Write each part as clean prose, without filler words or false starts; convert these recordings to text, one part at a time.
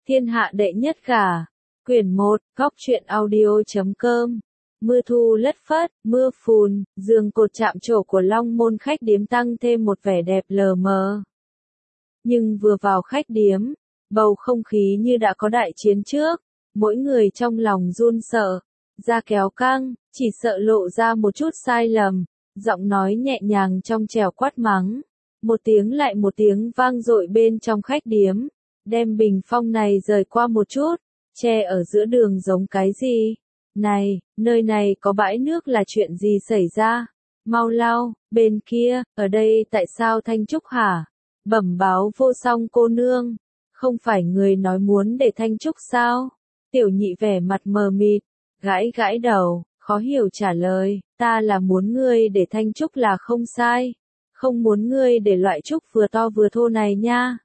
Thiên hạ đệ nhất gả. Quyển 1, Góc truyện audio.com. Mưa thu lất phất, mưa phùn, giường cột chạm trổ của Long Môn khách điếm tăng thêm một vẻ đẹp lờ mờ. Nhưng vừa vào khách điếm, bầu không khí như đã có đại chiến trước, mỗi người trong lòng run sợ, da kéo căng, chỉ sợ lộ ra một chút sai lầm, giọng nói nhẹ nhàng trong trẻo quát mắng. Một tiếng lại một tiếng vang dội bên trong khách điếm, đem bình phong này rời qua một chút, che ở giữa đường giống cái gì? Này, nơi này có bãi nước là chuyện gì xảy ra? Mau lau, bên kia, ở đây tại sao Thanh Trúc hả? Bẩm báo Vô Song cô nương, không phải người nói muốn để Thanh Trúc sao? Tiểu nhị vẻ mặt mờ mịt, gãi gãi đầu, khó hiểu trả lời, ta là muốn ngươi để Thanh Trúc là không sai, không muốn ngươi để loại trúc vừa to vừa thô này nha.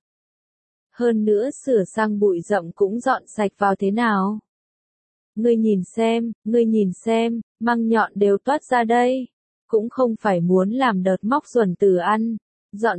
Hơn nữa sửa sang bụi rậm cũng dọn sạch vào thế nào? Ngươi nhìn xem, măng nhọn đều toát ra đây, cũng không phải muốn làm đợt móc xuẩn tử ăn. Dọn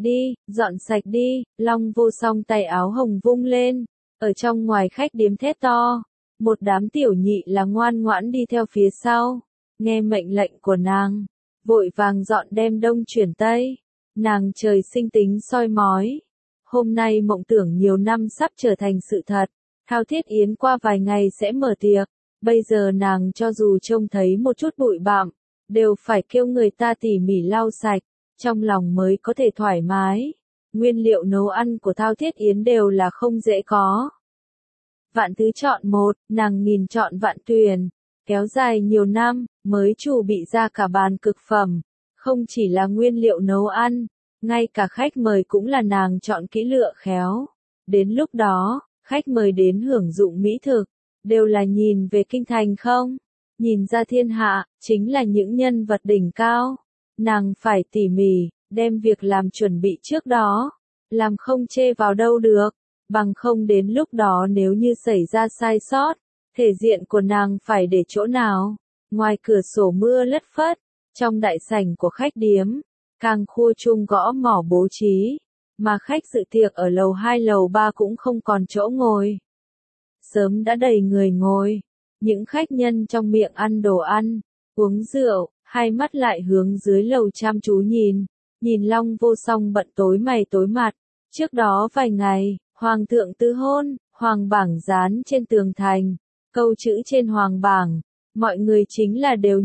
sạch đi, Long Vô Song tay áo hồng vung lên, ở trong ngoài khách điếm thét to, một đám tiểu nhị là ngoan ngoãn đi theo phía sau, nghe mệnh lệnh của nàng, vội vàng dọn đem đông chuyển tây, nàng trời sinh tính soi mói, hôm nay mộng tưởng nhiều năm sắp trở thành sự thật, Thao Thiết Yến qua vài ngày sẽ mở tiệc, bây giờ nàng cho dù trông thấy một chút bụi bặm, đều phải kêu người ta tỉ mỉ lau sạch, trong lòng mới có thể thoải mái. Nguyên liệu nấu ăn của Thao Thiết Yến đều là không dễ có. Vạn thứ chọn một, nàng nghìn chọn vạn tuyển, kéo dài nhiều năm, mới chủ bị ra cả bàn cực phẩm, không chỉ là nguyên liệu nấu ăn, ngay cả khách mời cũng là nàng chọn kỹ lựa khéo. Đến lúc đó, khách mời đến hưởng dụng mỹ thực, đều là nhìn về kinh thành không? Nhìn ra thiên hạ, chính là những nhân vật đỉnh cao. Nàng phải tỉ mỉ, đem việc làm chuẩn bị trước đó, làm không chê vào đâu được, bằng không đến lúc đó nếu như xảy ra sai sót, thể diện của nàng phải để chỗ nào. Ngoài cửa sổ mưa lất phất, trong đại sảnh của khách điếm, càng khua chuông gõ mỏ bố trí, mà khách dự tiệc ở lầu 2 lầu 3 cũng không còn chỗ ngồi. Sớm đã đầy người ngồi, những khách nhân trong miệng ăn đồ ăn, uống rượu, hai mắt lại hướng dưới lầu chăm chú nhìn Long Vô Song bận tối mày tối mặt. Trước đó vài ngày, Hoàng thượng tứ hôn, hoàng bảng dán trên tường thành, câu chữ trên hoàng bảng, mọi người chính là đều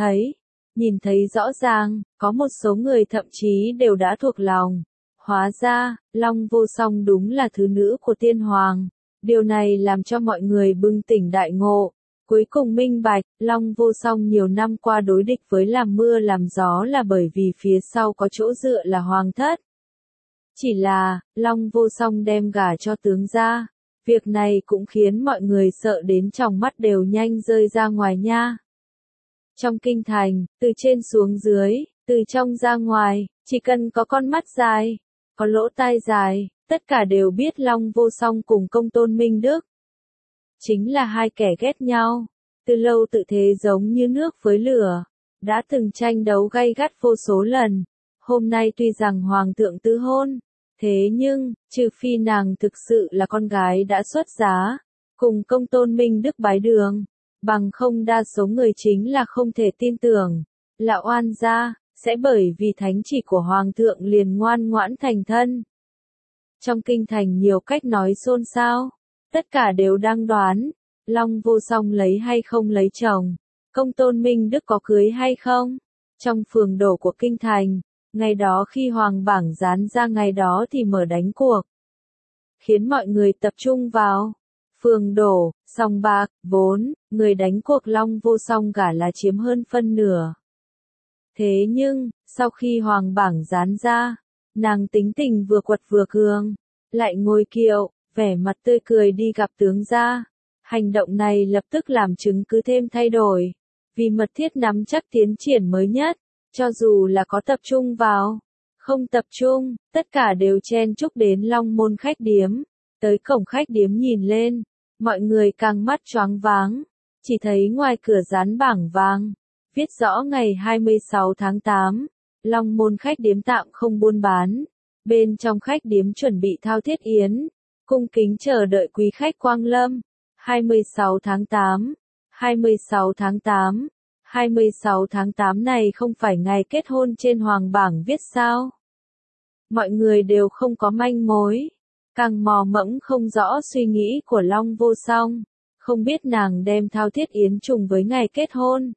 nhìn thấy rõ ràng, có một số người thậm chí đều đã thuộc lòng. Hóa ra, Long Vô Song đúng là thứ nữ của tiên hoàng, điều này làm cho mọi người bừng tỉnh đại ngộ. Cuối cùng minh bạch, Long Vô Song nhiều năm qua đối địch với làm mưa làm gió là bởi vì phía sau có chỗ dựa là hoàng thất. Chỉ là, Long Vô Song đem gả cho tướng gia, việc này cũng khiến mọi người sợ đến tròng mắt đều nhanh rơi ra ngoài nha. Trong kinh thành, từ trên xuống dưới, từ trong ra ngoài, chỉ cần có con mắt dài, có lỗ tai dài, tất cả đều biết Long Vô Song cùng Công Tôn Minh Đức chính là hai kẻ ghét nhau, từ lâu tự thế giống như nước với lửa, đã từng tranh đấu gay gắt vô số lần. Hôm nay tuy rằng hoàng thượng tứ hôn, thế nhưng, trừ phi nàng thực sự là con gái đã xuất giá, cùng Công Tôn Minh Đức bái đường, bằng không đa số người chính là không thể tin tưởng, là oan gia, sẽ bởi vì thánh chỉ của hoàng thượng liền ngoan ngoãn thành thân. Trong kinh thành nhiều cách nói xôn xao. Tất cả đều đang đoán, Long Vô Song lấy hay không lấy chồng, Công Tôn Minh Đức có cưới hay không. Trong phường đổ của kinh thành, ngày đó khi hoàng bảng dán ra ngày đó thì mở đánh cuộc, khiến mọi người tập trung vào phường đổ, sòng bạc, vốn, người đánh cuộc Long Vô Song gả là chiếm hơn phân nửa. Thế nhưng, sau khi hoàng bảng dán ra, nàng tính tình vừa quật vừa cường, lại ngồi kiệu, vẻ mặt tươi cười đi gặp tướng gia. Hành động này lập tức làm chứng cứ thêm thay đổi, vì mật thiết nắm chắc tiến triển mới nhất, cho dù là có tập trung vào, không tập trung, tất cả đều chen chúc đến Long Môn khách điếm. Tới cổng khách điếm nhìn lên, mọi người càng mắt choáng váng, chỉ thấy ngoài cửa dán bảng vàng, viết rõ ngày 26 tháng 8, Long Môn khách điếm tạm không buôn bán, bên trong khách điếm chuẩn bị Thao Thiết Yến. Cung kính chờ đợi quý khách quang lâm. 26 tháng 8, 26 tháng 8, 26 tháng 8 này không phải ngày kết hôn trên hoàng bảng viết sao? Mọi người đều không có manh mối, càng mò mẫm không rõ suy nghĩ của Long Vô Song, không biết nàng đem thao thiết yến trùng với ngày kết hôn.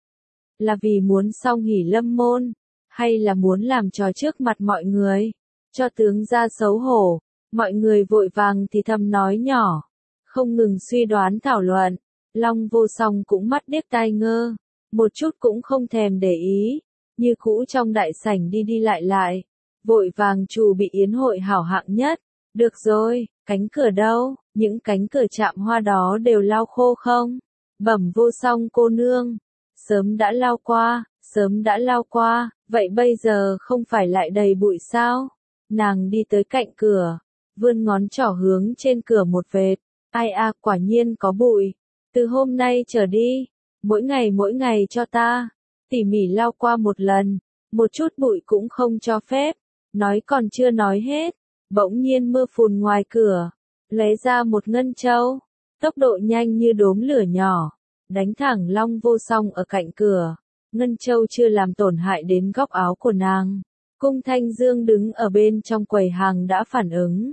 Là vì muốn song hỷ lâm môn, hay là muốn làm trò trước mặt mọi người, cho tướng ra xấu hổ, mọi người vội vàng thì thầm nói nhỏ, không ngừng suy đoán thảo luận, Long Vô Song cũng mắt điếc tai ngơ, một chút cũng không thèm để ý, như cũ trong đại sảnh đi đi lại lại, vội vàng chuẩn bị yến hội hảo hạng nhất. Được rồi, cánh cửa đâu, những cánh cửa chạm hoa đó đều lau khô không? Bẩm Vô Song cô nương, sớm đã lau qua, sớm đã lau qua, vậy bây giờ không phải lại đầy bụi sao? Nàng đi tới cạnh cửa, vươn ngón trỏ hướng trên cửa một vệt, ai à, quả nhiên có bụi, từ hôm nay trở đi, mỗi ngày cho ta, tỉ mỉ lau qua một lần, một chút bụi cũng không cho phép, nói còn chưa nói hết. Bỗng nhiên mưa phùn ngoài cửa, lấy ra một ngân châu, tốc độ nhanh như đốm lửa nhỏ, đánh thẳng Long Vô Song ở cạnh cửa. Ngân châu chưa làm tổn hại đến góc áo của nàng. Cung Thanh Dương đứng ở bên trong quầy hàng đã phản ứng.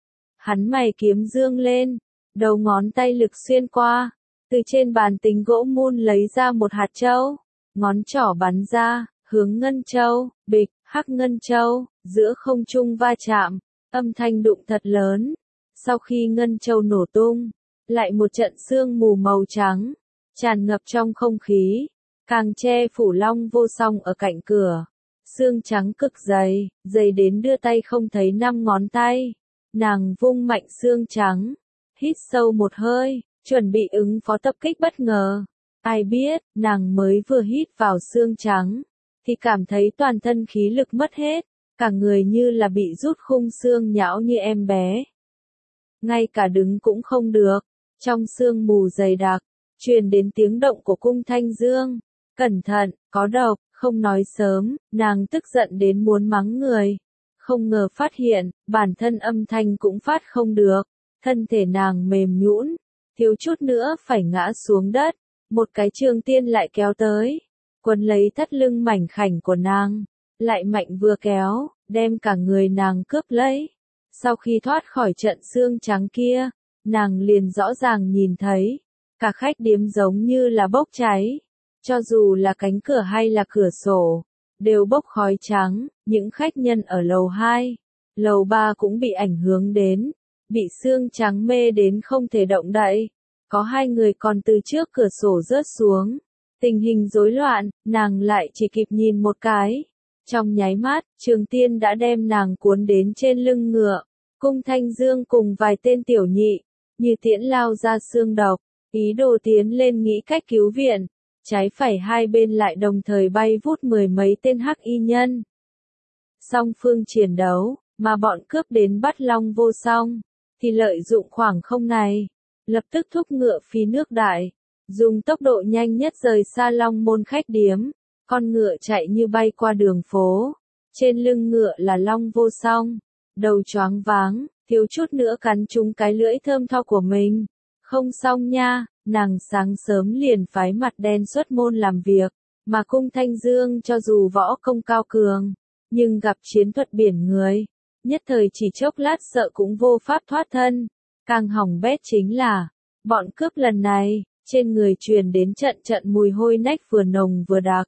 Hắn mày kiếm dương lên, đầu ngón tay lực xuyên qua, từ trên bàn tính gỗ mun lấy ra một hạt châu, ngón trỏ bắn ra, hướng ngân châu, bịch, hắc ngân châu, giữa không trung va chạm. Âm thanh đụng thật lớn, sau khi ngân châu nổ tung, lại một trận sương mù màu trắng, tràn ngập trong không khí, càng che phủ Long Vô Song ở cạnh cửa. Sương trắng cực dày, dày đến đưa tay không thấy 5 ngón tay. Nàng vung mạnh sương trắng, hít sâu một hơi, chuẩn bị ứng phó tập kích bất ngờ. Ai biết, nàng mới vừa hít vào sương trắng, thì cảm thấy toàn thân khí lực mất hết. Cả người như là bị rút khung xương nhão như em bé. Ngay cả đứng cũng không được, trong sương mù dày đặc, truyền đến tiếng động của Cung Thanh Dương. Cẩn thận, có độc, không nói sớm, nàng tức giận đến muốn mắng người. Không ngờ phát hiện, bản thân âm thanh cũng phát không được, thân thể nàng mềm nhũn, thiếu chút nữa phải ngã xuống đất, một cái trường tiên lại kéo tới, quấn lấy thắt lưng mảnh khảnh của nàng. Lại mạnh vừa kéo, đem cả người nàng cướp lấy. Sau khi thoát khỏi trận xương trắng kia, nàng liền rõ ràng nhìn thấy, cả khách điếm giống như là bốc cháy. Cho dù là cánh cửa hay là cửa sổ, đều bốc khói trắng, những khách nhân ở lầu 2, lầu 3 cũng bị ảnh hưởng đến, bị xương trắng mê đến không thể động đậy. Có 2 người còn từ trước cửa sổ rớt xuống. Tình hình rối loạn, nàng lại chỉ kịp nhìn một cái. Trong nháy mắt, Trường Tiên đã đem nàng cuốn đến trên lưng ngựa. Cung Thanh Dương cùng vài tên tiểu nhị, như tiễn lao ra xương độc, ý đồ tiến lên nghĩ cách cứu viện. Trái phải hai bên lại đồng thời bay vút 10 mấy tên hắc y nhân. Song phương chiến đấu, mà bọn cướp đến bắt Long Vô Song, thì lợi dụng khoảng không này, lập tức thúc ngựa phi nước đại, dùng tốc độ nhanh nhất rời xa Long Môn khách điếm. Con ngựa chạy như bay qua đường phố, trên lưng ngựa là Long Vô Song, đầu choáng váng, thiếu chút nữa cắn trúng cái lưỡi thơm tho của mình. Không xong nha, nàng sáng sớm liền phái mặt đen xuất môn làm việc, mà Cung Thanh Dương cho dù võ công cao cường, nhưng gặp chiến thuật biển người, nhất thời chỉ chốc lát sợ cũng vô pháp thoát thân. Càng hỏng bét chính là, bọn cướp lần này, trên người truyền đến trận trận mùi hôi nách vừa nồng vừa đặc.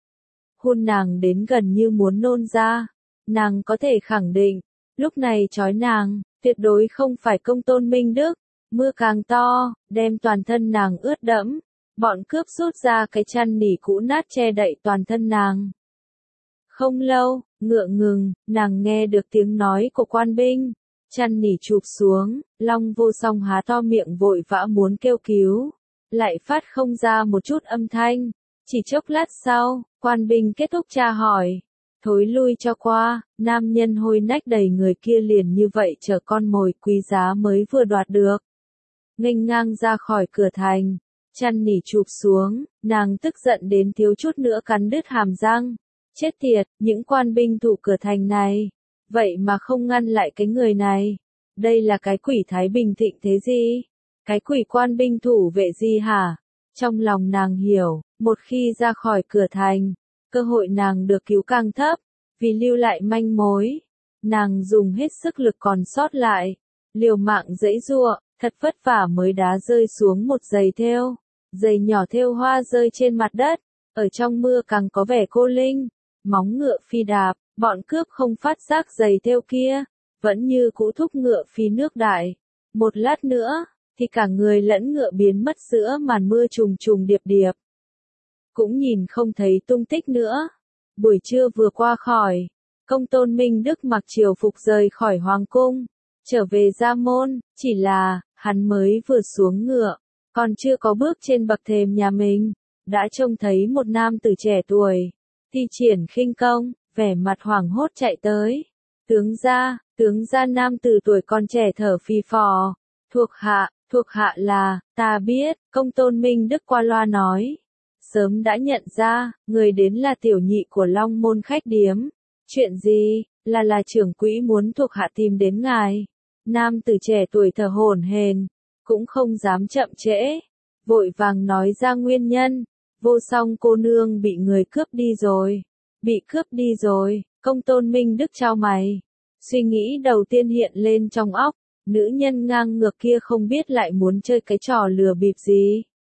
Hôn nàng đến gần như muốn nôn ra. Nàng có thể khẳng định, lúc này trói nàng, tuyệt đối không phải Công Tôn Minh Đức. Mưa càng to, đem toàn thân nàng ướt đẫm. Bọn cướp rút ra cái chăn nỉ cũ nát che đậy toàn thân nàng. Không lâu, ngựa ngừng, nàng nghe được tiếng nói của quan binh. Chăn nỉ chụp xuống, Long Vô Song há to miệng vội vã muốn kêu cứu. Lại phát không ra một chút âm thanh. Chỉ chốc lát sau, quan binh kết thúc tra hỏi. Thối lui cho qua, nam nhân hôi nách đầy người kia liền như vậy chở con mồi quý giá mới vừa đoạt được. Nghênh ngang ra khỏi cửa thành, chăn nỉ chụp xuống, nàng tức giận đến thiếu chút nữa cắn đứt hàm răng. Chết tiệt, những quan binh thủ cửa thành này, vậy mà không ngăn lại cái người này. Đây là cái quỷ Thái Bình Thịnh thế gì? Cái quỷ quan binh thủ vệ gì hả? Trong lòng nàng hiểu, một khi ra khỏi cửa thành, cơ hội nàng được cứu càng thấp, vì lưu lại manh mối. Nàng dùng hết sức lực còn sót lại, liều mạng giãy giụa, thật vất vả mới đá rơi xuống một giày thêu. Giày nhỏ thêu hoa rơi trên mặt đất, ở trong mưa càng có vẻ cô linh. Móng ngựa phi đạp, bọn cướp không phát giác giày thêu kia, vẫn như cũ thúc ngựa phi nước đại. Một lát nữa, thì cả người lẫn ngựa biến mất giữa màn mưa trùng trùng điệp điệp. Cũng nhìn không thấy tung tích nữa. Buổi trưa vừa qua khỏi, Công Tôn Minh Đức mặc triều phục rời khỏi hoàng cung, trở về Gia Môn, chỉ là, hắn mới vừa xuống ngựa, còn chưa có bước trên bậc thềm nhà mình, đã trông thấy một nam tử trẻ tuổi, thi triển khinh công, vẻ mặt hoảng hốt chạy tới. Tướng gia nam tử tuổi còn trẻ thở phì phò, thuộc hạ là, ta biết, Công Tôn Minh Đức qua loa nói. Sớm đã nhận ra, người đến là tiểu nhị của Long Môn khách điếm. Chuyện gì, là trưởng quỹ muốn thuộc hạ tìm đến ngài. Nam tử trẻ tuổi thở hổn hển, cũng không dám chậm trễ, vội vàng nói ra nguyên nhân. Vô Song cô nương bị người cướp đi rồi. Bị cướp đi rồi, Công Tôn Minh Đức chau mày. Suy nghĩ đầu tiên hiện lên trong óc, nữ nhân ngang ngược kia không biết lại muốn chơi cái trò lừa bịp gì.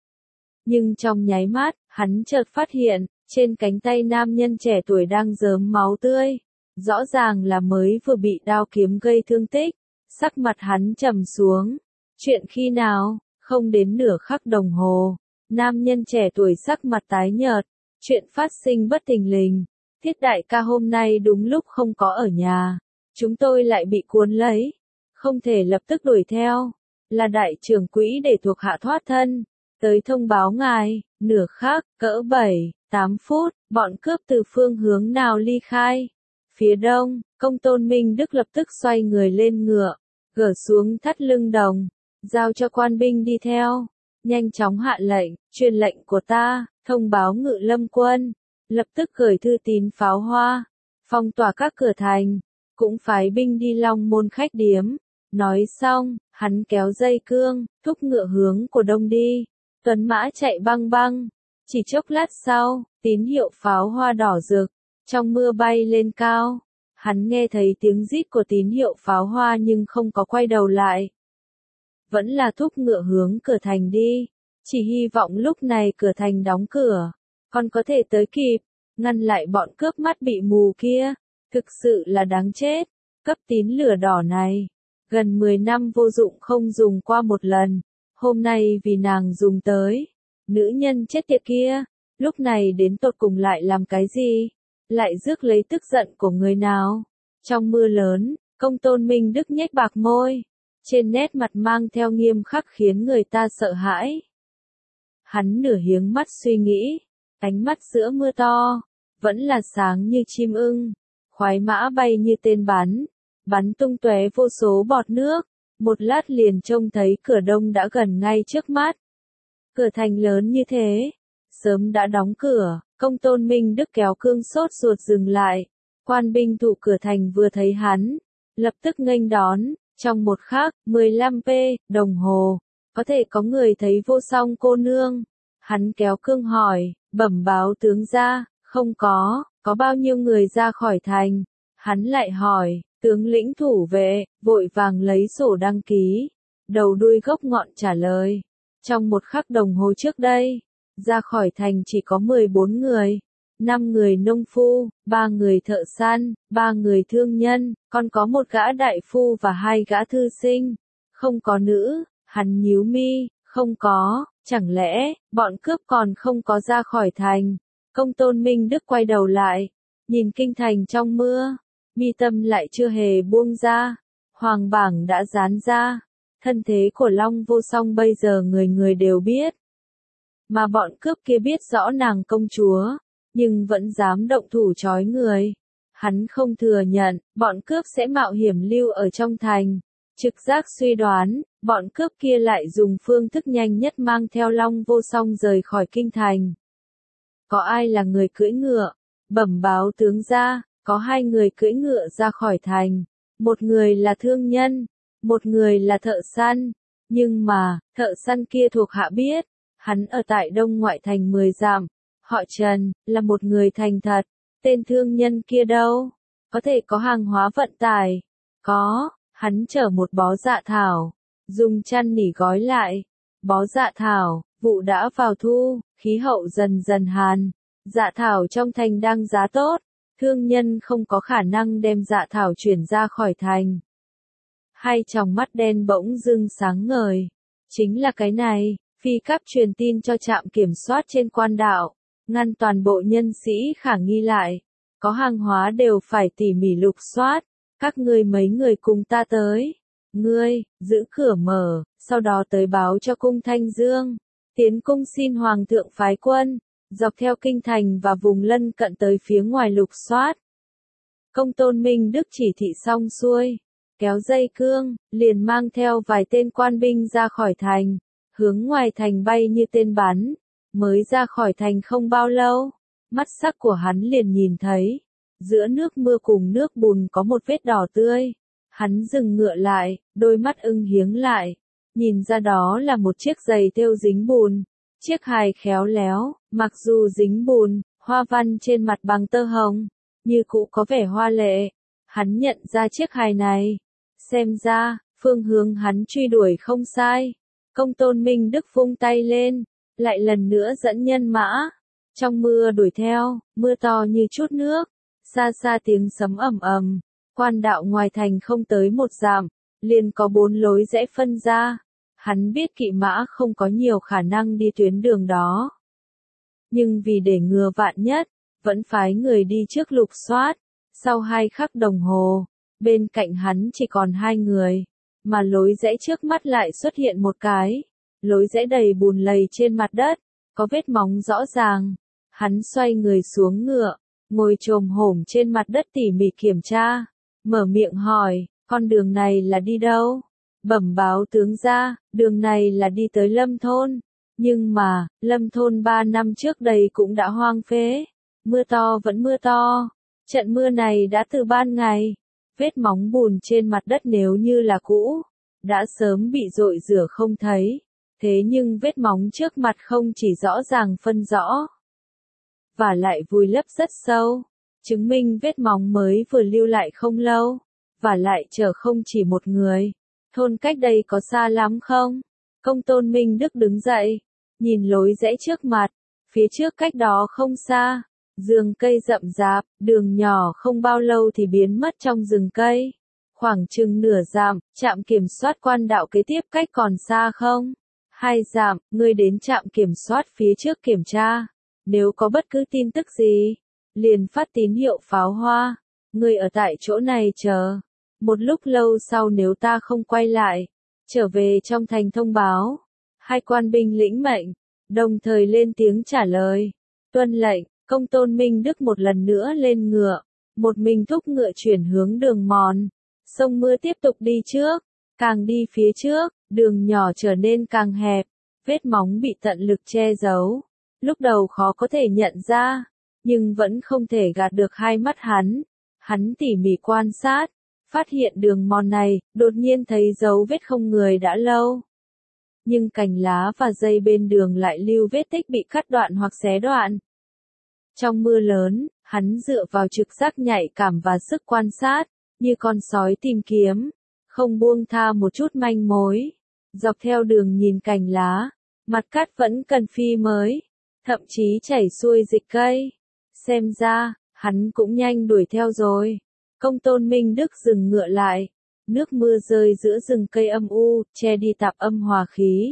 Nhưng trong nháy mắt, hắn chợt phát hiện, trên cánh tay nam nhân trẻ tuổi đang rớm máu tươi. Rõ ràng là mới vừa bị đao kiếm gây thương tích. Sắc mặt hắn trầm xuống. Chuyện khi nào? Không đến nửa khắc đồng hồ. Nam nhân trẻ tuổi sắc mặt tái nhợt. Chuyện phát sinh bất thình lình. Thiết đại ca hôm nay đúng lúc không có ở nhà. Chúng tôi lại bị cuốn lấy. Không thể lập tức đuổi theo. Là đại trưởng quỹ để thuộc hạ thoát thân. Tới thông báo ngài, nửa khắc, cỡ 7-8 phút, bọn cướp từ phương hướng nào ly khai. Phía đông, Công Tôn Minh Đức lập tức xoay người lên ngựa, gỡ xuống thắt lưng đồng, giao cho quan binh đi theo. Nhanh chóng hạ lệnh, truyền lệnh của ta, thông báo Ngự Lâm quân, lập tức gửi thư tín pháo hoa, phong tỏa các cửa thành, cũng phái binh đi Long Môn khách điếm. Nói xong, hắn kéo dây cương, thúc ngựa hướng của đông đi. Tuấn mã chạy băng băng. Chỉ chốc lát sau, tín hiệu pháo hoa đỏ rực, trong mưa bay lên cao. Hắn nghe thấy tiếng rít của tín hiệu pháo hoa nhưng không có quay đầu lại. Vẫn là thúc ngựa hướng cửa thành đi. Chỉ hy vọng lúc này cửa thành đóng cửa, còn có thể tới kịp, ngăn lại bọn cướp mắt bị mù kia. Thực sự là đáng chết. Cấp tín lửa đỏ này, gần 10 năm vô dụng không dùng qua một lần. Hôm nay vì nàng dùng tới. Nữ nhân chết tiệt kia, lúc này đến tột cùng lại làm cái gì? Lại rước lấy tức giận của người nào? Trong mưa lớn, Công Tôn Minh Đức nhếch bạc môi. Trên nét mặt mang theo nghiêm khắc khiến người ta sợ hãi. Hắn nửa hiếng mắt suy nghĩ. Ánh mắt giữa mưa to, vẫn là sáng như chim ưng. Khoái mã bay như tên bắn tung tóe vô số bọt nước. Một lát liền trông thấy cửa đông đã gần ngay trước mắt. Cửa thành lớn như thế, sớm đã đóng cửa. Công Tôn Minh Đức kéo cương sốt ruột dừng lại. Quan binh thủ cửa thành vừa thấy hắn, lập tức nghênh đón. Trong một khắc, 15 đồng hồ, có thể có người thấy Vô Song cô nương. Hắn kéo cương hỏi, bẩm báo tướng gia, không có bao nhiêu người ra khỏi thành. Hắn lại hỏi, tướng lĩnh thủ vệ, vội vàng lấy sổ đăng ký. Đầu đuôi gốc ngọn trả lời. Trong một khắc đồng hồ trước đây, ra khỏi thành chỉ có 14 người. 5 người nông phu, 3 người thợ săn, 3 người thương nhân, còn có một gã đại phu và 2 gã thư sinh. Không có nữ. Hắn nhíu mi, không có, chẳng lẽ, bọn cướp còn không có ra khỏi thành. Công Tôn Minh Đức quay đầu lại, nhìn kinh thành trong mưa. Mi tâm lại chưa hề buông ra. Hoàng bảng đã dán ra. Thân thế của Long Vô Song bây giờ người người đều biết. Mà bọn cướp kia biết rõ nàng công chúa, nhưng vẫn dám động thủ trói người. Hắn không thừa nhận, bọn cướp sẽ mạo hiểm lưu ở trong thành. Trực giác suy đoán, bọn cướp kia lại dùng phương thức nhanh nhất mang theo Long Vô Song rời khỏi kinh thành. Có ai là người cưỡi ngựa? Bẩm báo tướng gia, có 2 người cưỡi ngựa ra khỏi thành. Một người là thương nhân, một người là thợ săn. Nhưng mà, thợ săn kia thuộc hạ biết, hắn ở tại Đông ngoại thành 10 dặm, họ Trần, là một người thành thật. Tên thương nhân kia đâu? Có thể có hàng hóa vận tải. Có, hắn chở một bó dạ thảo, dùng chăn nỉ gói lại. Bó dạ thảo, vụ đã vào thu, khí hậu dần dần hàn. Dạ thảo trong thành đang giá tốt, thương nhân không có khả năng đem dạ thảo chuyển ra khỏi thành. Hai tròng mắt đen bỗng dưng sáng ngời. Chính là cái này, phi cáp truyền tin cho trạm kiểm soát trên quan đạo, ngăn toàn bộ nhân sĩ khả nghi lại. Có hàng hóa đều phải tỉ mỉ lục soát, các ngươi mấy người cùng ta tới. Ngươi, giữ cửa mở, sau đó tới báo cho cung Thanh Dương. Tiến cung xin Hoàng thượng phái quân, dọc theo kinh thành và vùng lân cận tới phía ngoài lục soát. Công tôn Minh Đức chỉ thị xong xuôi, kéo dây cương, liền mang theo vài tên quan binh ra khỏi thành, hướng ngoài thành bay như tên bắn. Mới ra khỏi thành không bao lâu, mắt sắc của hắn liền nhìn thấy, giữa nước mưa cùng nước bùn có một vết đỏ tươi. Hắn dừng ngựa lại, đôi mắt ưng hiếng lại, nhìn ra đó là một chiếc giày thêu dính bùn. Chiếc hài khéo léo, mặc dù dính bùn, hoa văn trên mặt bằng tơ hồng, như cũ có vẻ hoa lệ. Hắn nhận ra chiếc hài này. Xem ra, phương hướng hắn truy đuổi không sai. Công tôn Minh Đức vung tay lên, lại lần nữa dẫn nhân mã. Trong mưa đuổi theo, mưa to như chút nước. Xa xa tiếng sấm ầm ầm. Quan đạo ngoài thành không tới 1 dặm, liền có 4 lối rẽ phân ra. Hắn biết kỵ mã không có nhiều khả năng đi tuyến đường đó. Nhưng vì để ngừa vạn nhất, vẫn phái người đi trước lục soát. Sau 2 khắc đồng hồ, bên cạnh hắn chỉ còn 2 người, mà lối rẽ trước mắt lại xuất hiện một cái. Lối rẽ đầy bùn lầy trên mặt đất, có vết móng rõ ràng. Hắn xoay người xuống ngựa, ngồi chồm hổm trên mặt đất tỉ mỉ kiểm tra, mở miệng hỏi, con đường này là đi đâu? Bẩm báo tướng gia, đường này là đi tới Lâm thôn. Nhưng mà, Lâm thôn 3 năm trước đây cũng đã hoang phế. Mưa to vẫn mưa to. Trận mưa này đã từ ban ngày. Vết móng bùn trên mặt đất nếu như là cũ, đã sớm bị dội rửa không thấy. Thế nhưng vết móng trước mặt không chỉ rõ ràng phân rõ, và lại vùi lấp rất sâu, chứng minh vết móng mới vừa lưu lại không lâu, và lại chở không chỉ một người. Thôn cách đây có xa lắm không? Công tôn Minh Đức đứng dậy, nhìn lối rẽ trước mặt, phía trước cách đó không xa, rừng cây rậm rạp, đường nhỏ không bao lâu thì biến mất trong rừng cây. Khoảng chừng nửa dặm, trạm kiểm soát quan đạo kế tiếp cách còn xa không? 2 dặm, ngươi đến trạm kiểm soát phía trước kiểm tra. Nếu có bất cứ tin tức gì, liền phát tín hiệu pháo hoa. Ngươi ở tại chỗ này chờ. Một lúc lâu sau nếu ta không quay lại, trở về trong thành thông báo. 2 quan binh lĩnh mệnh, đồng thời lên tiếng trả lời. Tuân lệnh, công tôn Minh Đức một lần nữa lên ngựa, một mình thúc ngựa chuyển hướng đường mòn. Sông mưa tiếp tục đi trước, càng đi phía trước, đường nhỏ trở nên càng hẹp, vết móng bị tận lực che giấu. Lúc đầu khó có thể nhận ra, nhưng vẫn không thể gạt được hai mắt hắn. Hắn tỉ mỉ quan sát, phát hiện đường mòn này, đột nhiên thấy dấu vết không người đã lâu. Nhưng cành lá và dây bên đường lại lưu vết tích bị cắt đoạn hoặc xé đoạn. Trong mưa lớn, hắn dựa vào trực giác nhạy cảm và sức quan sát, như con sói tìm kiếm, không buông tha một chút manh mối. Dọc theo đường nhìn cành lá, mặt cát vẫn cần phi mới, thậm chí chảy xuôi dịch cây. Xem ra, hắn cũng nhanh đuổi theo rồi. Công tôn Minh Đức dừng ngựa lại, nước mưa rơi giữa rừng cây âm u, che đi tạp âm hòa khí.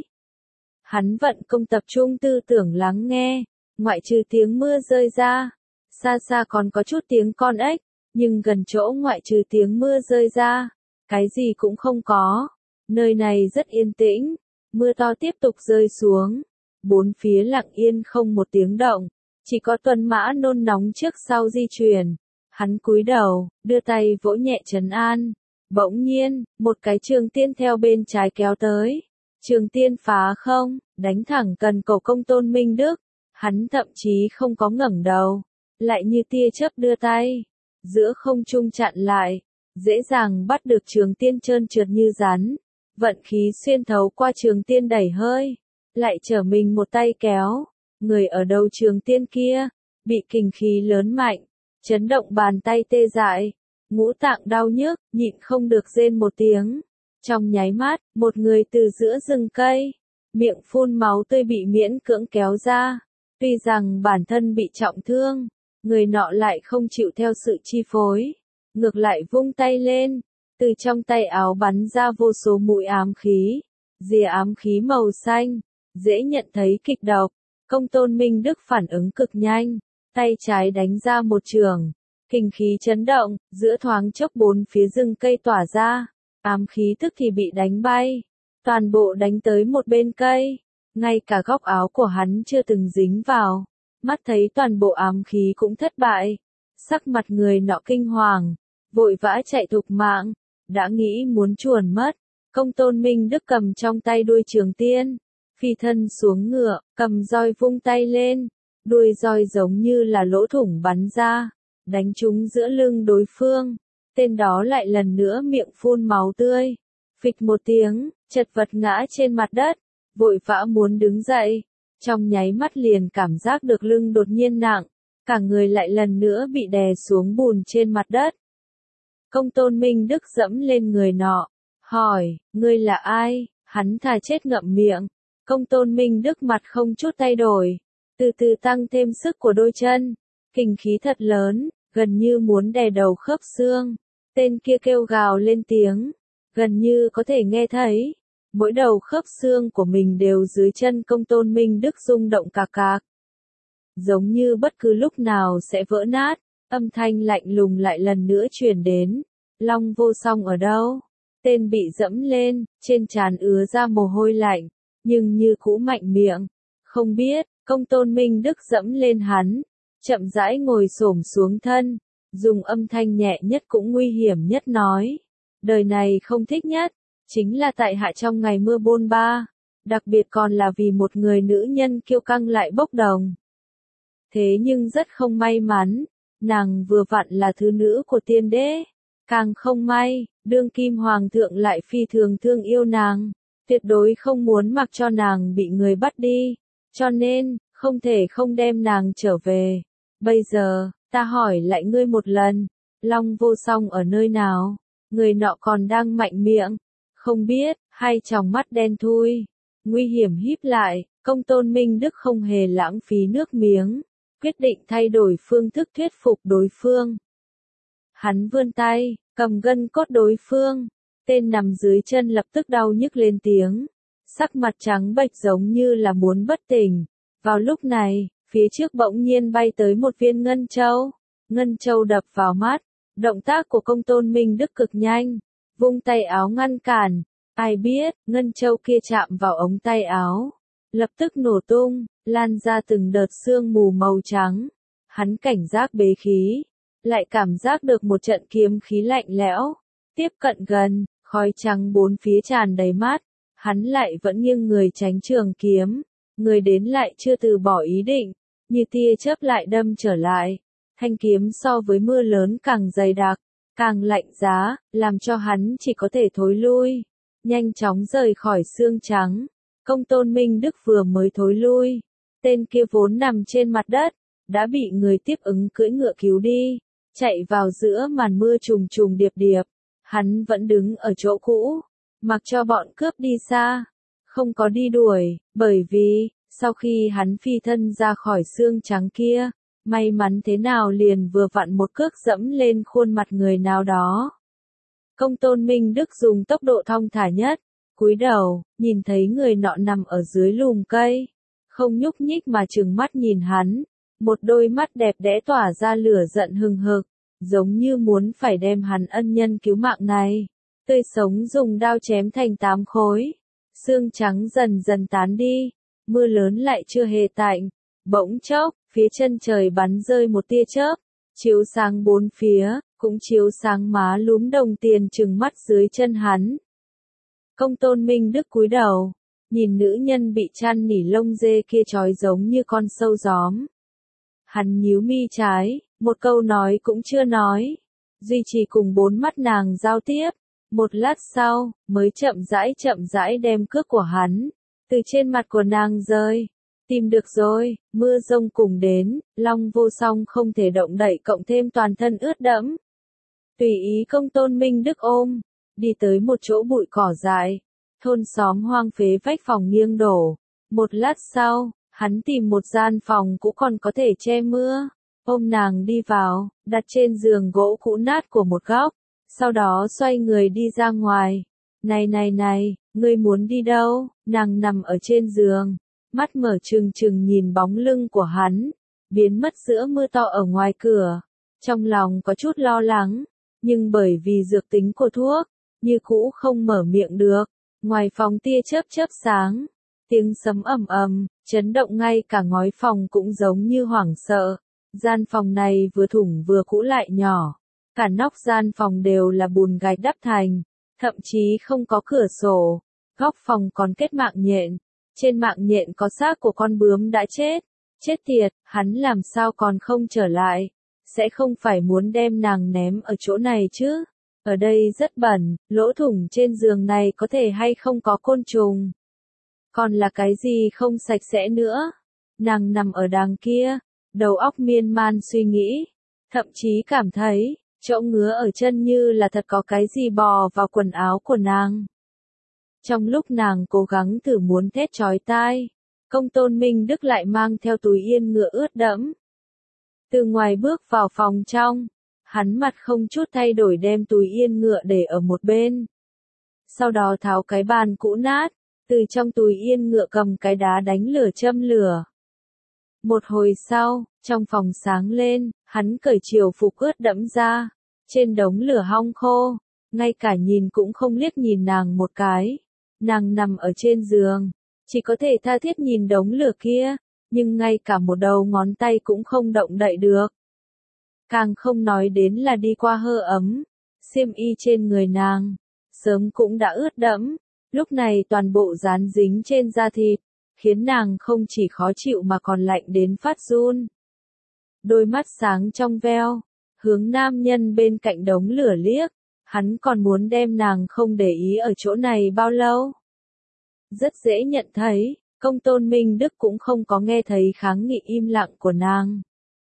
Hắn vận công tập trung tư tưởng lắng nghe, ngoại trừ tiếng mưa rơi ra, xa xa còn có chút tiếng con ếch, nhưng gần chỗ ngoại trừ tiếng mưa rơi ra, cái gì cũng không có. Nơi này rất yên tĩnh, mưa to tiếp tục rơi xuống, 4 phía lặng yên không một tiếng động, chỉ có tuần mã nôn nóng trước sau di chuyển. Hắn cúi đầu, đưa tay vỗ nhẹ trấn an. Bỗng nhiên, một cái trường tiên theo bên trái kéo tới. Trường tiên phá không, đánh thẳng cần cổ công tôn Minh Đức. Hắn thậm chí không có ngẩng đầu, lại như tia chớp đưa tay, giữa không trung chặn lại. dễ dàng bắt được Trường Tiên trơn trượt như rắn. Vận khí xuyên thấu qua Trường Tiên đẩy hơi, lại trở mình một tay kéo. Người ở đầu Trường Tiên kia, bị kình khí lớn mạnh, chấn động bàn tay tê dại, ngũ tạng đau nhức, nhịn không được rên một tiếng. Trong nháy mắt, một người từ giữa rừng cây, miệng phun máu tươi bị miễn cưỡng kéo ra. Tuy rằng bản thân bị trọng thương, người nọ lại không chịu theo sự chi phối, ngược lại vung tay lên, từ trong tay áo bắn ra vô số mũi ám khí, rìa ám khí màu xanh, dễ nhận thấy kịch độc. Công Tôn Minh Đức phản ứng cực nhanh, tay trái đánh ra một chưởng, kình khí chấn động, giữa thoáng chốc bốn phía rừng cây tỏa ra, ám khí tức thì bị đánh bay, toàn bộ đánh tới một bên cây, ngay cả góc áo của hắn chưa từng dính vào, mắt thấy toàn bộ ám khí cũng thất bại, sắc mặt người nọ kinh hoàng, vội vã chạy thục mạng, đã nghĩ muốn chuồn mất. Công Tôn Minh Đức cầm trong tay đuôi Trường Tiên, phi thân xuống ngựa, cầm roi vung tay lên, đuôi roi giống như là lỗ thủng bắn ra, đánh trúng giữa lưng đối phương, tên đó lại lần nữa miệng phun máu tươi, phịch một tiếng, chật vật ngã trên mặt đất, vội vã muốn đứng dậy, trong nháy mắt liền cảm giác được lưng đột nhiên nặng, cả người lại lần nữa bị đè xuống bùn trên mặt đất. Công Tôn Minh Đức dẫm lên người nọ, hỏi, ngươi là ai? Hắn thà chết ngậm miệng. Công Tôn Minh Đức mặt không chút thay đổi, từ từ tăng thêm sức của đôi chân, kình khí thật lớn, gần như muốn đè đầu khớp xương. Tên kia kêu gào lên tiếng, gần như có thể nghe thấy, mỗi đầu khớp xương của mình đều dưới chân Công Tôn Minh Đức rung động cạc cạc. Giống như bất cứ lúc nào sẽ vỡ nát, âm thanh lạnh lùng lại lần nữa truyền đến. Long Vô Song ở đâu? Tên bị dẫm lên, trên trán ứa ra mồ hôi lạnh, nhưng như cũ mạnh miệng. Không biết, Công Tôn Minh Đức dẫm lên hắn, chậm rãi ngồi xổm xuống thân, dùng âm thanh nhẹ nhất cũng nguy hiểm nhất nói. Đời này không thích nhất, chính là tại hạ trong ngày mưa bôn ba, đặc biệt còn là vì một người nữ nhân kiêu căng lại bốc đồng. Thế nhưng rất không may mắn, nàng vừa vặn là thứ nữ của tiên đế. Càng không may, đương kim hoàng thượng lại phi thường thương yêu nàng, tuyệt đối không muốn mặc cho nàng bị người bắt đi, cho nên, không thể không đem nàng trở về. Bây giờ, ta hỏi lại ngươi một lần, Long Vô Song ở nơi nào? Người nọ còn đang mạnh miệng, không biết, hai tròng mắt đen thui, nguy hiểm híp lại, Công Tôn Minh Đức không hề lãng phí nước miếng, quyết định thay đổi phương thức thuyết phục đối phương. Hắn vươn tay, cầm gân cốt đối phương, tên nằm dưới chân lập tức đau nhức lên tiếng, sắc mặt trắng bệch giống như là muốn bất tỉnh. Vào lúc này, phía trước bỗng nhiên bay tới một viên ngân châu. Ngân châu đập vào mắt, động tác của Công Tôn Minh Đức cực nhanh, vung tay áo ngăn cản, ai biết, ngân châu kia chạm vào ống tay áo, lập tức nổ tung, lan ra từng đợt sương mù màu trắng. Hắn cảnh giác bế khí, lại cảm giác được một trận kiếm khí lạnh lẽo, tiếp cận gần, khói trắng bốn phía tràn đầy mắt, hắn lại vẫn nghiêng người tránh trường kiếm, người đến lại chưa từ bỏ ý định, như tia chớp lại đâm trở lại, thanh kiếm so với mưa lớn càng dày đặc, càng lạnh giá, làm cho hắn chỉ có thể thối lui, nhanh chóng rời khỏi xương trắng. Công Tôn Minh Đức vừa mới thối lui, tên kia vốn nằm trên mặt đất, đã bị người tiếp ứng cưỡi ngựa cứu đi, chạy vào giữa màn mưa trùng trùng điệp điệp, hắn vẫn đứng ở chỗ cũ, mặc cho bọn cướp đi xa, không có đi đuổi, bởi vì, sau khi hắn phi thân ra khỏi xương trắng kia, may mắn thế nào liền vừa vặn một cước dẫm lên khuôn mặt người nào đó. Công Tôn Minh Đức dùng tốc độ thong thả nhất, cúi đầu, nhìn thấy người nọ nằm ở dưới lùm cây, không nhúc nhích mà trừng mắt nhìn hắn, một đôi mắt đẹp đẽ tỏa ra lửa giận hừng hực, giống như muốn phải đem hắn ân nhân cứu mạng này, tươi sống dùng đao chém thành 8 khối. Sương trắng dần dần tán đi, mưa lớn lại chưa hề tạnh, bỗng chốc, phía chân trời bắn rơi một tia chớp, chiếu sáng bốn phía, cũng chiếu sáng má lúm đồng tiền trừng mắt dưới chân hắn. Công Tôn Minh Đức cúi đầu, nhìn nữ nhân bị chăn nỉ lông dê kia trói giống như con sâu gióm. Hắn nhíu mi trái, một câu nói cũng chưa nói, duy trì cùng bốn mắt nàng giao tiếp. Một lát sau, mới chậm rãi đem cước của hắn từ trên mặt của nàng rơi. Tìm được rồi, mưa rông cùng đến, Long Vô Song không thể động đậy cộng thêm toàn thân ướt đẫm. Tùy ý Công Tôn Minh Đức ôm, đi tới một chỗ bụi cỏ dại, thôn xóm hoang phế vách phòng nghiêng đổ. Một lát sau, hắn tìm một gian phòng cũ còn có thể che mưa, ôm nàng đi vào, đặt trên giường gỗ cũ nát của một góc, sau đó xoay người đi ra ngoài. Này, ngươi muốn đi đâu? Nàng nằm ở trên giường, mắt mở trừng trừng nhìn bóng lưng của hắn, biến mất giữa mưa to ở ngoài cửa. Trong lòng có chút lo lắng, nhưng bởi vì dược tính của thuốc, như cũ không mở miệng được. Ngoài phòng tia chớp sáng, tiếng sấm ầm ầm, chấn động ngay cả ngói phòng cũng giống như hoảng sợ. Gian phòng này vừa thủng vừa cũ lại nhỏ, cả nóc gian phòng đều là bùn gạch đắp thành, thậm chí không có cửa sổ. Góc phòng còn kết mạng nhện, trên mạng nhện có xác của con bướm đã chết. Chết tiệt, hắn làm sao còn không trở lại? Sẽ không phải muốn đem nàng ném ở chỗ này chứ? Ở đây rất bẩn, lỗ thủng trên giường này có thể hay không có côn trùng? Còn là cái gì không sạch sẽ nữa? Nàng nằm ở đàng kia, đầu óc miên man suy nghĩ, thậm chí cảm thấy, chỗ ngứa ở chân như là thật có cái gì bò vào quần áo của nàng. Trong lúc nàng cố gắng thử muốn thét chói tai, Công Tôn Minh Đức lại mang theo túi yên ngựa ướt đẫm. Từ ngoài bước vào phòng trong, hắn mặt không chút thay đổi đem túi yên ngựa để ở một bên. Sau đó tháo cái bàn cũ nát, từ trong túi yên ngựa cầm cái đá đánh lửa châm lửa. Một hồi sau, trong phòng sáng lên, hắn cởi triều phục ướt đẫm ra, trên đống lửa hong khô, ngay cả nhìn cũng không liếc nhìn nàng một cái. Nàng nằm ở trên giường, chỉ có thể tha thiết nhìn đống lửa kia, nhưng ngay cả một đầu ngón tay cũng không động đậy được. Càng không nói đến là đi qua hơi ấm, xiêm y trên người nàng, sớm cũng đã ướt đẫm, lúc này toàn bộ dán dính trên da thịt, khiến nàng không chỉ khó chịu mà còn lạnh đến phát run. Đôi mắt sáng trong veo, hướng nam nhân bên cạnh đống lửa liếc, hắn còn muốn đem nàng không để ý ở chỗ này bao lâu. Rất dễ nhận thấy, Công Tôn Minh Đức cũng không có nghe thấy kháng nghị im lặng của nàng.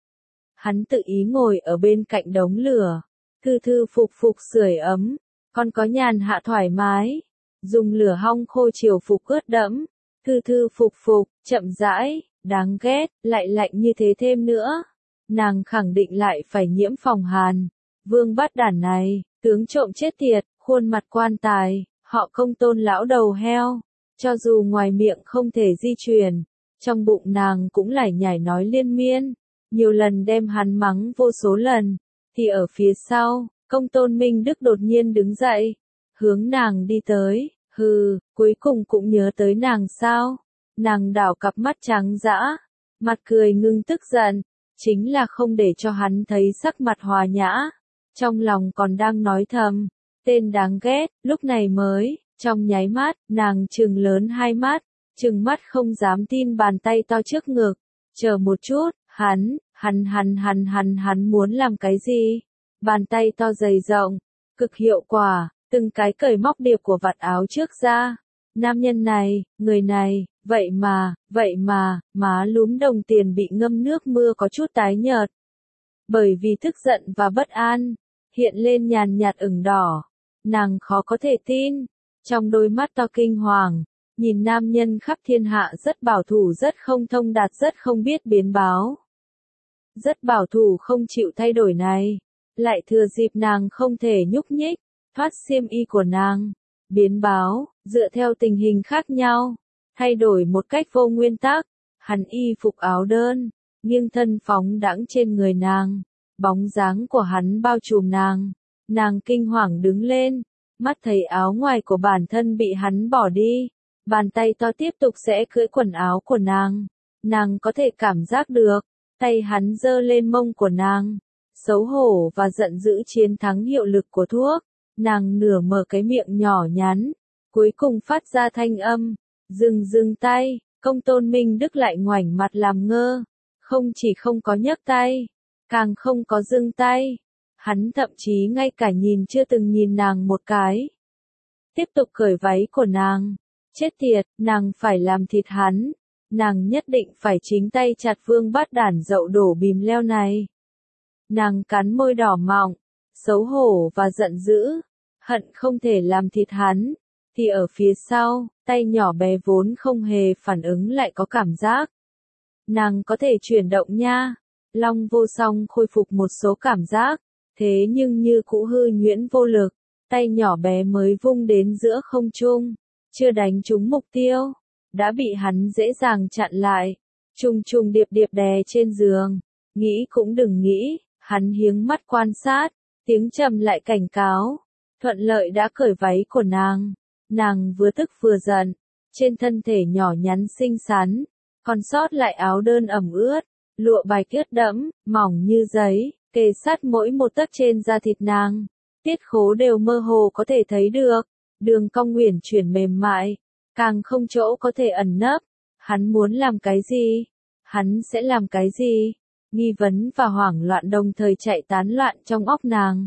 Hắn tự ý ngồi ở bên cạnh đống lửa, thư thư phục sưởi ấm, còn có nhàn hạ thoải mái, dùng lửa hong khô chiều phục ướt đẫm, thư thư phục, chậm rãi, đáng ghét, lại lạnh như thế thêm nữa. Nàng khẳng định lại phải nhiễm phòng hàn. Vương Bát Đản này, tướng trộm chết tiệt, khuôn mặt quan tài, họ Công Tôn lão đầu heo. Cho dù ngoài miệng không thể di chuyển, trong bụng nàng cũng lải nhải nói liên miên, nhiều lần đem hắn mắng vô số lần. Thì ở phía sau, Công Tôn Minh Đức đột nhiên đứng dậy, hướng nàng đi tới. Hừ, cuối cùng cũng nhớ tới nàng sao? Nàng đảo cặp mắt trắng dã, mặt cười ngưng tức giận, chính là không để cho hắn thấy sắc mặt hòa nhã. Trong lòng còn đang nói thầm, tên đáng ghét, lúc này mới, trong nháy mắt, nàng trừng lớn hai mắt, trừng mắt không dám tin bàn tay to trước ngực. Chờ một chút, hắn muốn làm cái gì? Bàn tay to dày rộng, cực hiệu quả. Từng cái cởi móc điệp của vạt áo trước ra. Nam nhân này, người này, vậy mà, má lúm đồng tiền bị ngâm nước mưa có chút tái nhợt. Bởi vì tức giận và bất an, hiện lên nhàn nhạt ửng đỏ. Nàng khó có thể tin, trong đôi mắt to kinh hoàng, nhìn nam nhân khắp thiên hạ rất bảo thủ, rất không thông đạt, rất không biết biến báo. Rất bảo thủ không chịu thay đổi này, lại thừa dịp nàng không thể nhúc nhích. Thoát xiêm y của nàng, biến báo, dựa theo tình hình khác nhau, thay đổi một cách vô nguyên tắc, hắn y phục áo đơn, nghiêng thân phóng đãng trên người nàng, bóng dáng của hắn bao trùm nàng kinh hoàng đứng lên, mắt thấy áo ngoài của bản thân bị hắn bỏ đi, bàn tay to tiếp tục sẽ cưỡi quần áo của nàng có thể cảm giác được, tay hắn giơ lên mông của nàng, xấu hổ và giận dữ chiến thắng hiệu lực của thuốc. Nàng nửa mở cái miệng nhỏ nhắn, cuối cùng phát ra thanh âm, dừng tay. Công Tôn Minh Đức lại ngoảnh mặt làm ngơ, không chỉ không có nhấc tay, càng không có dừng tay. Hắn thậm chí ngay cả nhìn chưa từng nhìn nàng một cái. Tiếp tục cởi váy của nàng. Chết tiệt, nàng phải làm thịt hắn. Nàng nhất định phải chính tay chặt vương bát đản dậu đổ bìm leo này. Nàng cắn môi đỏ mọng, xấu hổ và giận dữ, hận không thể làm thịt hắn. Thì ở phía sau, tay nhỏ bé vốn không hề phản ứng lại có cảm giác. Nàng có thể chuyển động nha. Long Vô Song khôi phục một số cảm giác, thế nhưng như cũ hư nhuyễn vô lực, tay nhỏ bé mới vung đến giữa không trung, chưa đánh trúng mục tiêu, đã bị hắn dễ dàng chặn lại, trùng trùng điệp điệp đè trên giường. Nghĩ cũng đừng nghĩ, hắn hiếng mắt quan sát, tiếng trầm lại cảnh cáo, thuận lợi đã cởi váy của nàng. Nàng vừa tức vừa giận, trên thân thể nhỏ nhắn xinh xắn, còn sót lại áo đơn ẩm ướt, lụa bạch ướt đẫm, mỏng như giấy, kề sát mỗi một tấc trên da thịt nàng. Tiết khố đều mơ hồ có thể thấy được, đường cong uyển chuyển mềm mại, càng không chỗ có thể ẩn nấp. Hắn muốn làm cái gì? Hắn sẽ làm cái gì? Nghi vấn và hoảng loạn đồng thời chạy tán loạn trong óc nàng.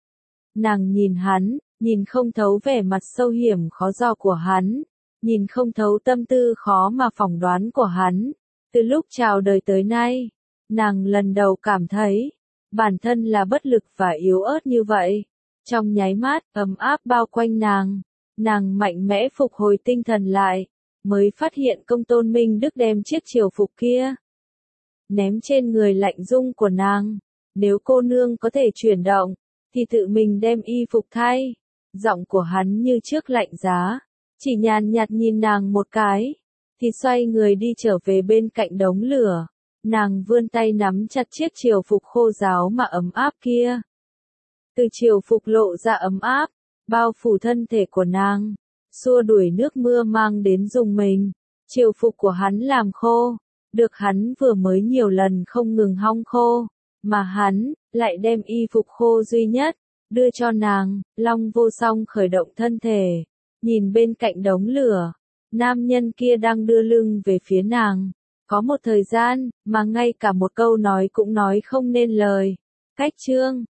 Nàng nhìn hắn, nhìn không thấu vẻ mặt sâu hiểm khó dò của hắn, nhìn không thấu tâm tư khó mà phỏng đoán của hắn. Từ lúc chào đời tới nay, nàng lần đầu cảm thấy, bản thân là bất lực và yếu ớt như vậy. Trong nháy mắt, ấm áp bao quanh nàng mạnh mẽ phục hồi tinh thần lại, mới phát hiện Công Tôn Minh Đức đem chiếc triều phục kia ném trên người lạnh dung của nàng. Nếu cô nương có thể chuyển động, thì tự mình đem y phục thay. Giọng của hắn như trước lạnh giá, chỉ nhàn nhạt nhìn nàng một cái, thì xoay người đi trở về bên cạnh đống lửa. Nàng vươn tay nắm chặt chiếc triều phục khô ráo mà ấm áp kia. Từ triều phục lộ ra ấm áp, bao phủ thân thể của nàng, xua đuổi nước mưa mang đến rùng mình. Triều phục của hắn làm khô, được hắn vừa mới nhiều lần không ngừng hong khô, mà hắn lại đem y phục khô duy nhất đưa cho nàng. Long Vô Song khởi động thân thể, nhìn bên cạnh đống lửa, nam nhân kia đang đưa lưng về phía nàng. Có một thời gian mà ngay cả một câu nói cũng nói không nên lời. Cách chương